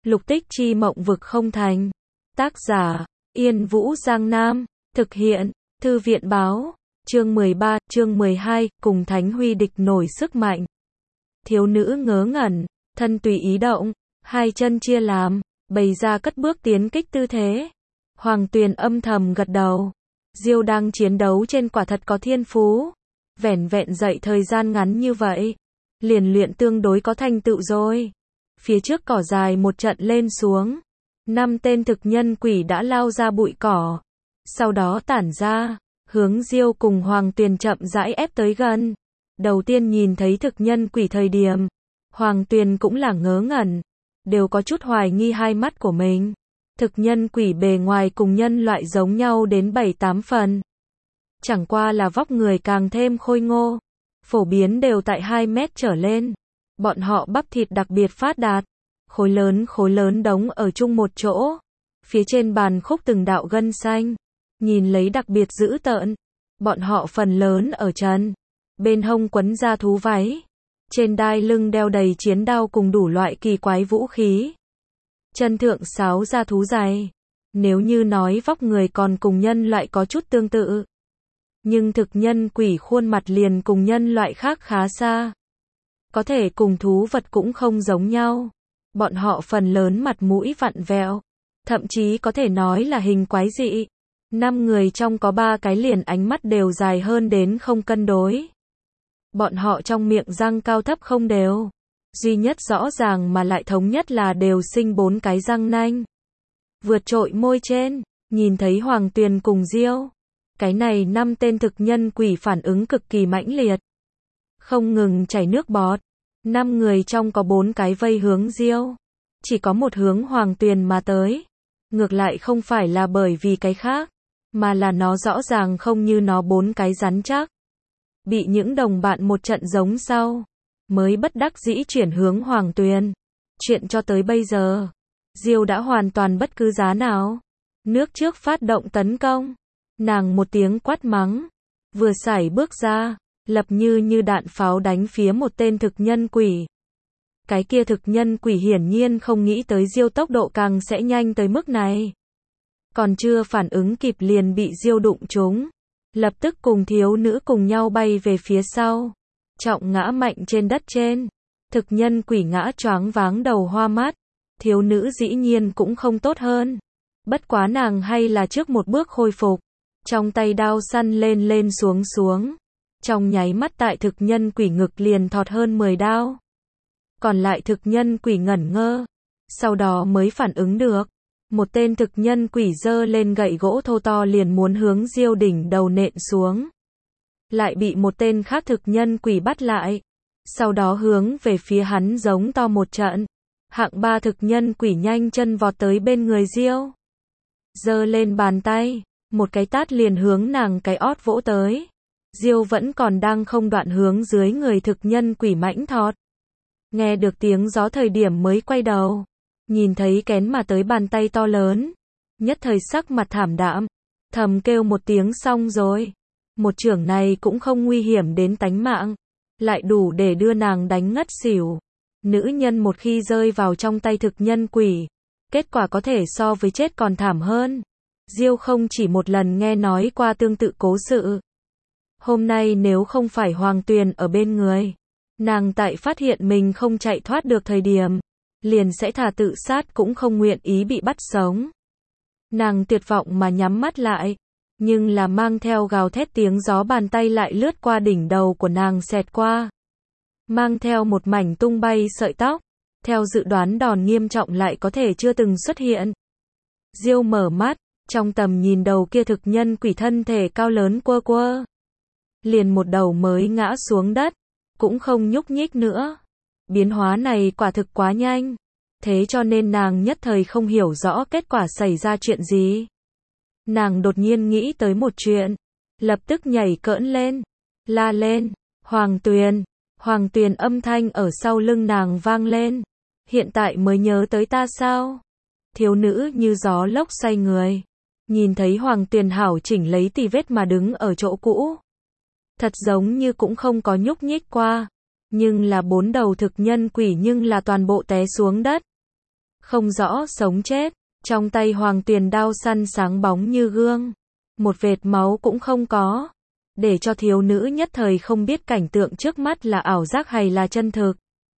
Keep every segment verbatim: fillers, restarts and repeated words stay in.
Lục tích chi mộng vực không thành. Tác giả, Yên Vũ Giang Nam. Thực hiện, Thư viện báo. Chương mười ba, chương mười hai, cùng Thánh Huy địch nổi sức mạnh. Thiếu nữ ngớ ngẩn, thân tùy ý động, hai chân chia làm, bày ra cất bước tiến kích tư thế. Hoàng Tuyền âm thầm gật đầu. Diêu đang chiến đấu trên quả thật có thiên phú. Vẻn vẹn dậy thời gian ngắn như vậy, liền luyện tương đối có thành tựu rồi. Phía trước cỏ dài một trận lên xuống, năm tên thực nhân quỷ đã lao ra bụi cỏ, sau đó tản ra, hướng Diêu cùng Hoàng Tuyền chậm rãi ép tới gần. Đầu tiên nhìn thấy thực nhân quỷ thời điểm, Hoàng Tuyền cũng là ngớ ngẩn, đều có chút hoài nghi hai mắt của mình. Thực nhân quỷ bề ngoài cùng nhân loại giống nhau đến bảy tám phần. Chẳng qua là vóc người càng thêm khôi ngô, phổ biến đều tại hai mét trở lên. Bọn họ bắp thịt đặc biệt phát đạt, khối lớn khối lớn đống ở chung một chỗ. Phía trên bàn khúc từng đạo gân xanh, nhìn lấy đặc biệt dữ tợn. Bọn họ phần lớn ở chân, bên hông quấn da thú váy, trên đai lưng đeo đầy chiến đao cùng đủ loại kỳ quái vũ khí. Chân thượng sáo da thú dày. Nếu như nói vóc người còn cùng nhân loại có chút tương tự, nhưng thực nhân quỷ khuôn mặt liền cùng nhân loại khác khá xa. Có thể cùng thú vật cũng không giống nhau. Bọn họ phần lớn mặt mũi vặn vẹo, thậm chí có thể nói là hình quái dị. Năm người trong có ba cái liền ánh mắt đều dài hơn đến không cân đối. Bọn họ trong miệng răng cao thấp không đều. Duy nhất rõ ràng mà lại thống nhất là đều sinh bốn cái răng nanh vượt trội môi trên. Nhìn thấy Hoàng Tuyền cùng Diêu, cái này năm tên thực nhân quỷ phản ứng cực kỳ mãnh liệt, không ngừng chảy nước bọt. Năm người trong có bốn cái vây hướng Diêu, chỉ có một hướng Hoàng Tuyền mà tới. Ngược lại không phải là bởi vì cái khác, mà là nó rõ ràng không như nó bốn cái rắn chắc. Bị những đồng bạn một trận giống sau, mới bất đắc dĩ chuyển hướng Hoàng Tuyền. Chuyện cho tới bây giờ, Diêu đã hoàn toàn bất cứ giá nào. Nước trước phát động tấn công, nàng một tiếng quát mắng, vừa sải bước ra, lập như như đạn pháo đánh phía một tên thực nhân quỷ. Cái kia thực nhân quỷ hiển nhiên không nghĩ tới Diêu tốc độ càng sẽ nhanh tới mức này. Còn chưa phản ứng kịp liền bị Diêu đụng trúng, lập tức cùng thiếu nữ cùng nhau bay về phía sau, trọng ngã mạnh trên đất trên. Thực nhân quỷ ngã choáng váng đầu hoa mắt, thiếu nữ dĩ nhiên cũng không tốt hơn. Bất quá nàng hay là trước một bước khôi phục, trong tay đao săn lên lên xuống xuống. Trong nháy mắt tại thực nhân quỷ ngực liền thọt hơn mười đao. Còn lại thực nhân quỷ ngẩn ngơ, sau đó mới phản ứng được. Một tên thực nhân quỷ giơ lên gậy gỗ thô to liền muốn hướng Diêu đỉnh đầu nện xuống. Lại bị một tên khác thực nhân quỷ bắt lại. Sau đó hướng về phía hắn giống to một trận. Hạng ba thực nhân quỷ nhanh chân vọt tới bên người Diêu, giơ lên bàn tay, một cái tát liền hướng nàng cái ót vỗ tới. Diêu vẫn còn đang không đoạn hướng dưới người thực nhân quỷ mãnh thọt. Nghe được tiếng gió thời điểm mới quay đầu, nhìn thấy kén mà tới bàn tay to lớn, nhất thời sắc mặt thảm đạm, thầm kêu một tiếng xong rồi. Một chưởng này cũng không nguy hiểm đến tánh mạng, lại đủ để đưa nàng đánh ngất xỉu. Nữ nhân một khi rơi vào trong tay thực nhân quỷ, kết quả có thể so với chết còn thảm hơn. Diêu không chỉ một lần nghe nói qua tương tự cố sự. Hôm nay nếu không phải Hoàng Tuyền ở bên người, nàng tại phát hiện mình không chạy thoát được thời điểm, liền sẽ thà tự sát cũng không nguyện ý bị bắt sống. Nàng tuyệt vọng mà nhắm mắt lại, nhưng là mang theo gào thét tiếng gió bàn tay lại lướt qua đỉnh đầu của nàng xẹt qua, mang theo một mảnh tung bay sợi tóc. Theo dự đoán đòn nghiêm trọng lại có thể chưa từng xuất hiện. Diêu mở mắt, trong tầm nhìn đầu kia thực nhân quỷ thân thể cao lớn quơ quơ, liền một đầu mới ngã xuống đất, cũng không nhúc nhích nữa. Biến hóa này quả thực quá nhanh, thế cho nên nàng nhất thời không hiểu rõ kết quả xảy ra chuyện gì. Nàng đột nhiên nghĩ tới một chuyện, lập tức nhảy cỡn lên, la lên, Hoàng Tuyền. Hoàng Tuyền âm thanh ở sau lưng nàng vang lên. Hiện tại mới nhớ tới ta sao? Thiếu nữ như gió lốc xoay người, nhìn thấy Hoàng Tuyền hảo chỉnh lấy tì vết mà đứng ở chỗ cũ. Thật giống như cũng không có nhúc nhích qua. Nhưng là bốn đầu thực nhân quỷ nhưng là toàn bộ té xuống đất. không rõ sống chết, trong tay Hoàng Tuyền đao săn sáng bóng như gương, một vệt máu cũng không có, để cho thiếu nữ nhất thời không biết cảnh tượng trước mắt là ảo giác hay là chân thực.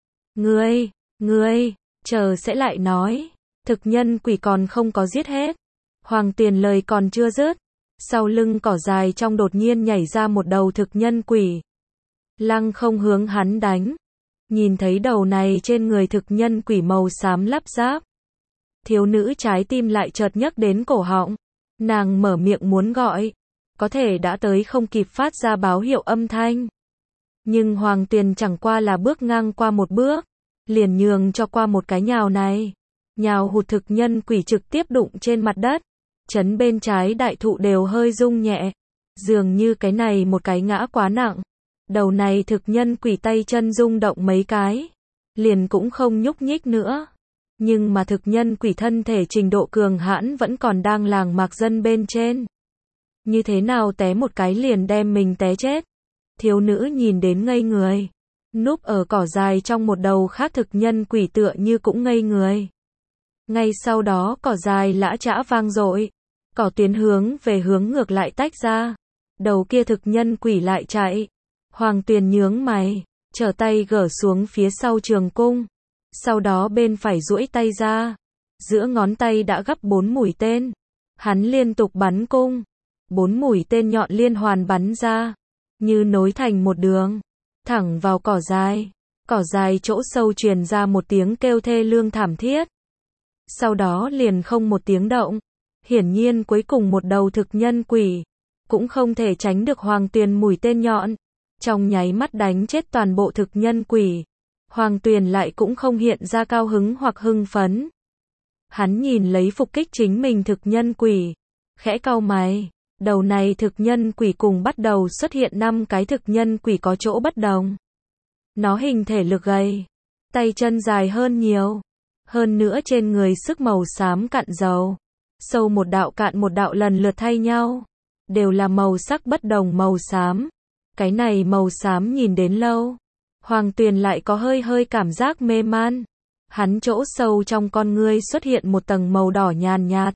Ngươi, ngươi, chờ sẽ lại nói, thực nhân quỷ còn không có giết hết. Hoàng Tuyền lời còn chưa dứt, sau lưng cỏ dài trong đột nhiên nhảy ra một đầu thực nhân quỷ. Lăng không hướng hắn đánh. Nhìn thấy đầu này trên người thực nhân quỷ màu xám lắp ráp. Thiếu nữ trái tim lại chợt nhấc đến cổ họng. Nàng mở miệng muốn gọi. Có thể đã tới không kịp phát ra báo hiệu âm thanh. Nhưng Hoàng Tuyền chẳng qua là bước ngang qua một bước. Liền nhường cho qua một cái nhào này. Nhào hụt thực nhân quỷ trực tiếp đụng trên mặt đất. Chấn bên trái đại thụ đều hơi rung nhẹ. Dường như cái này một cái ngã quá nặng. Đầu này thực nhân quỷ tay chân rung động mấy cái. Liền cũng không nhúc nhích nữa. Nhưng mà thực nhân quỷ thân thể trình độ cường hãn vẫn còn đang làng mạc dân bên trên. Như thế nào té một cái liền đem mình té chết. Thiếu nữ nhìn đến ngây người. Núp ở cỏ dài trong một đầu khác thực nhân quỷ tựa như cũng ngây người. Ngay sau đó cỏ dài lã chã vang dội. Cỏ tuyến hướng về hướng ngược lại tách ra. Đầu kia thực nhân quỷ lại chạy. Hoàng Tuyền nhướng mày, trở tay gỡ xuống phía sau trường cung. Sau đó bên phải duỗi tay ra. Giữa ngón tay đã gắp bốn mũi tên. Hắn liên tục bắn cung. Bốn mũi tên nhọn liên hoàn bắn ra. Như nối thành một đường. Thẳng vào cỏ dài. Cỏ dài chỗ sâu truyền ra một tiếng kêu thê lương thảm thiết. Sau đó liền không một tiếng động. Hiển nhiên cuối cùng một đầu thực nhân quỷ. Cũng không thể tránh được Hoàng Tuyền mũi tên nhọn. Trong nháy mắt đánh chết toàn bộ thực nhân quỷ. Hoàng Tuyền lại cũng không hiện ra cao hứng hoặc hưng phấn. Hắn nhìn lấy phục kích chính mình thực nhân quỷ. Khẽ cau mày. Đầu này thực nhân quỷ cùng bắt đầu xuất hiện năm cái thực nhân quỷ có chỗ bất đồng. Nó hình thể lực gầy. Tay chân dài hơn nhiều. Hơn nữa trên người sức màu xám cạn dầu. Sâu một đạo cạn một đạo lần lượt thay nhau. Đều là màu sắc bất đồng màu xám. Cái này màu xám nhìn đến lâu. Hoàng Tuyền lại có hơi hơi cảm giác mê man. Hắn chỗ sâu trong con ngươi xuất hiện một tầng màu đỏ nhàn nhạt.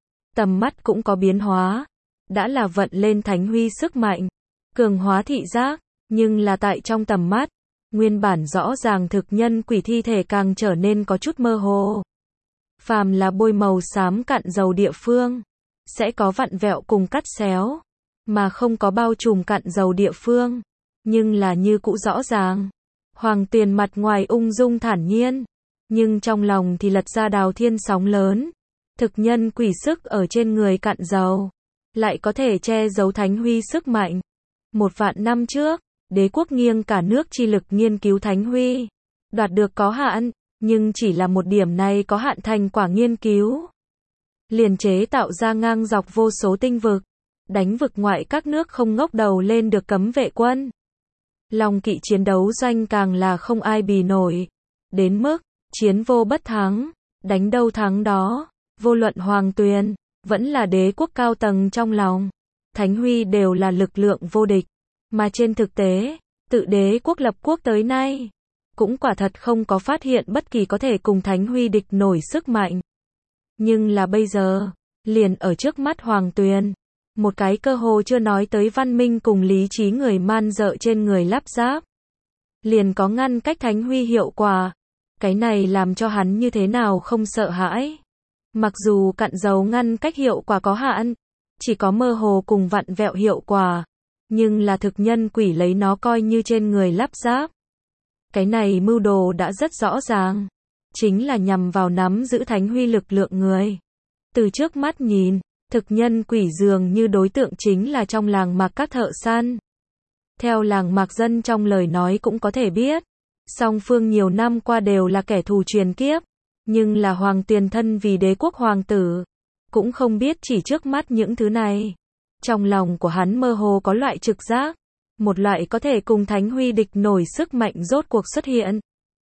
Tầm mắt cũng có biến hóa. Đã là vận lên thánh huy sức mạnh. Cường hóa thị giác. Nhưng là tại trong tầm mắt. Nguyên bản rõ ràng thực nhân quỷ thi thể càng trở nên có chút mơ hồ. Phàm là bôi màu xám cạn dầu địa phương. Sẽ có vặn vẹo cùng cắt xéo. Mà không có bao trùm cặn dầu địa phương. Nhưng là như cũ rõ ràng. Hoàng Tuyền mặt ngoài ung dung thản nhiên. Nhưng trong lòng thì lật ra đào thiên sóng lớn. Thực nhân quỷ sức ở trên người cặn dầu. Lại có thể che giấu thánh huy sức mạnh. Một vạn năm trước, đế quốc nghiêng cả nước chi lực nghiên cứu thánh huy. Đoạt được có hạn, nhưng chỉ là một điểm này có hạn thành quả nghiên cứu. Liền chế tạo ra ngang dọc vô số tinh vực. Đánh vực ngoại các nước không ngóc đầu lên được cấm vệ quân. Long kỵ chiến đấu doanh càng là không ai bì nổi. Đến mức, chiến vô bất thắng. Đánh đâu thắng đó. Vô luận Hoàng Tuyền, vẫn là đế quốc cao tầng trong lòng. Thánh huy đều là lực lượng vô địch. Mà trên thực tế, tự đế quốc lập quốc tới nay. Cũng quả thật không có phát hiện bất kỳ có thể cùng thánh huy địch nổi sức mạnh. Nhưng là bây giờ, liền ở trước mắt Hoàng Tuyền. Một cái cơ hồ chưa nói tới văn minh cùng lý trí người man dợ trên người lắp ráp. Liền có ngăn cách thánh huy hiệu quả. Cái này làm cho hắn như thế nào không sợ hãi. Mặc dù cặn dầu ngăn cách hiệu quả có hạn. Chỉ có mơ hồ cùng vặn vẹo hiệu quả. Nhưng là thực nhân quỷ lấy nó coi như trên người lắp ráp. Cái này mưu đồ đã rất rõ ràng. Chính là nhằm vào nắm giữ thánh huy lực lượng người. Từ trước mắt nhìn. Thực nhân quỷ dường như đối tượng chính là trong làng mạc các thợ săn. Theo làng mạc dân trong lời nói cũng có thể biết. Song phương nhiều năm qua đều là kẻ thù truyền kiếp. Nhưng là Hoàng Tuyền thân vì đế quốc hoàng tử. Cũng không biết chỉ trước mắt những thứ này. Trong lòng của hắn mơ hồ có loại trực giác. Một loại có thể cùng thánh huy địch nổi sức mạnh rốt cuộc xuất hiện.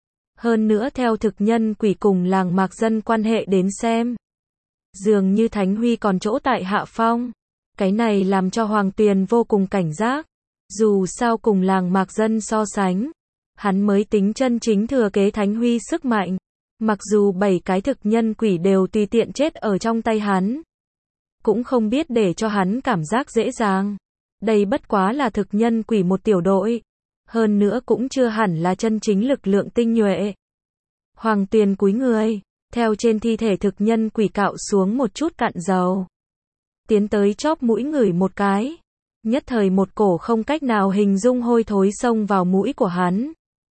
Hơn nữa theo thực nhân quỷ cùng làng mạc dân quan hệ đến xem. Dường như thánh huy còn chỗ tại hạ phong. Cái này làm cho Hoàng Tuyền vô cùng cảnh giác. Dù sao cùng làng mạc dân so sánh. Hắn mới tính chân chính thừa kế thánh huy sức mạnh. Mặc dù bảy cái thực nhân quỷ đều tùy tiện chết ở trong tay hắn, cũng không biết để cho hắn cảm giác dễ dàng. Đây bất quá là thực nhân quỷ một tiểu đội, hơn nữa cũng chưa hẳn là chân chính lực lượng tinh nhuệ. Hoàng Tuyền cúi người, theo trên thi thể thực nhân quỷ cạo xuống một chút cặn dầu. Tiến tới chóp mũi ngửi một cái. Nhất thời một cổ không cách nào hình dung hôi thối xông vào mũi của hắn.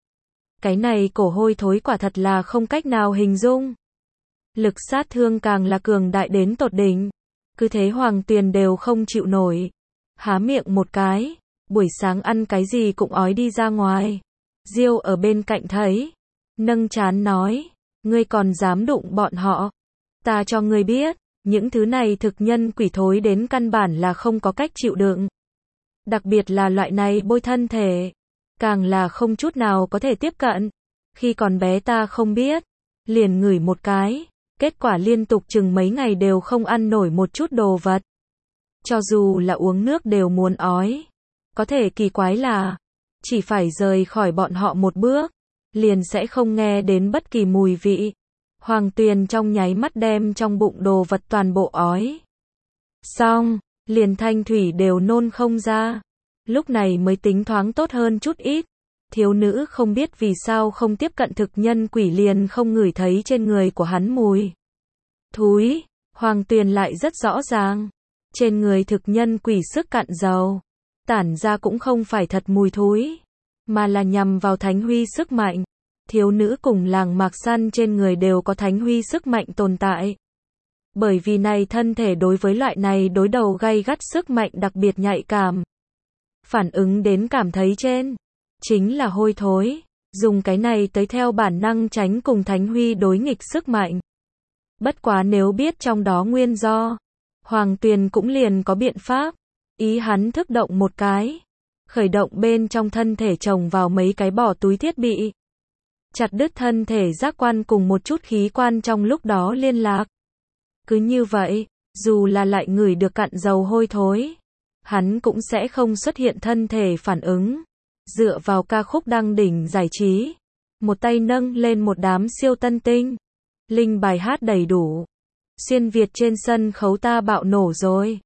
Cái này cổ hôi thối quả thật là không cách nào hình dung. Lực sát thương càng là cường đại đến tột đỉnh. Cứ thế Hoàng Tuyền đều không chịu nổi. Há miệng một cái, buổi sáng ăn cái gì cũng ói đi ra ngoài. Diêu ở bên cạnh thấy, nâng trán nói, ngươi còn dám đụng bọn họ. Ta cho ngươi biết, những thứ này thực nhân quỷ thối đến căn bản là không có cách chịu đựng. Đặc biệt là loại này bôi thân thể, càng là không chút nào có thể tiếp cận. Khi còn bé ta không biết, liền ngửi một cái, kết quả liên tục chừng mấy ngày đều không ăn nổi một chút đồ vật. Cho dù là uống nước đều muốn ói. Có thể kỳ quái là, chỉ phải rời khỏi bọn họ một bước, liền sẽ không nghe đến bất kỳ mùi vị. Hoàng Tuyền trong nháy mắt đem trong bụng đồ vật toàn bộ ói. Xong, liền thanh thủy đều nôn không ra. Lúc này mới tính thoáng tốt hơn chút ít. Thiếu nữ không biết vì sao không tiếp cận thực nhân quỷ liền không ngửi thấy trên người của hắn mùi thúi. Hoàng Tuyền lại rất rõ ràng. Trên người thực nhân quỷ sức cặn dầu, tản ra cũng không phải thật mùi thúi, mà là nhằm vào thánh huy sức mạnh. Thiếu nữ cùng làng mạc săn trên người đều có thánh huy sức mạnh tồn tại. Bởi vì này thân thể đối với loại này đối đầu gay gắt sức mạnh đặc biệt nhạy cảm. Phản ứng đến cảm thấy trên, chính là hôi thối. Dùng cái này tới theo bản năng tránh cùng thánh huy đối nghịch sức mạnh. Bất quá nếu biết trong đó nguyên do, Hoàng Tuyền cũng liền có biện pháp. Ý hắn thức động một cái, khởi động bên trong thân thể trồng vào mấy cái bỏ túi thiết bị. Chặt đứt thân thể giác quan cùng một chút khí quan trong lúc đó liên lạc. Cứ như vậy, dù là lại ngửi được cặn dầu hôi thối, hắn cũng sẽ không xuất hiện thân thể phản ứng. Dựa vào ca khúc đăng đỉnh giải trí, một tay nâng lên một đám siêu tân tinh. Linh bài hát đầy đủ. Xuyên Việt trên sân khấu ta bạo nổ rồi.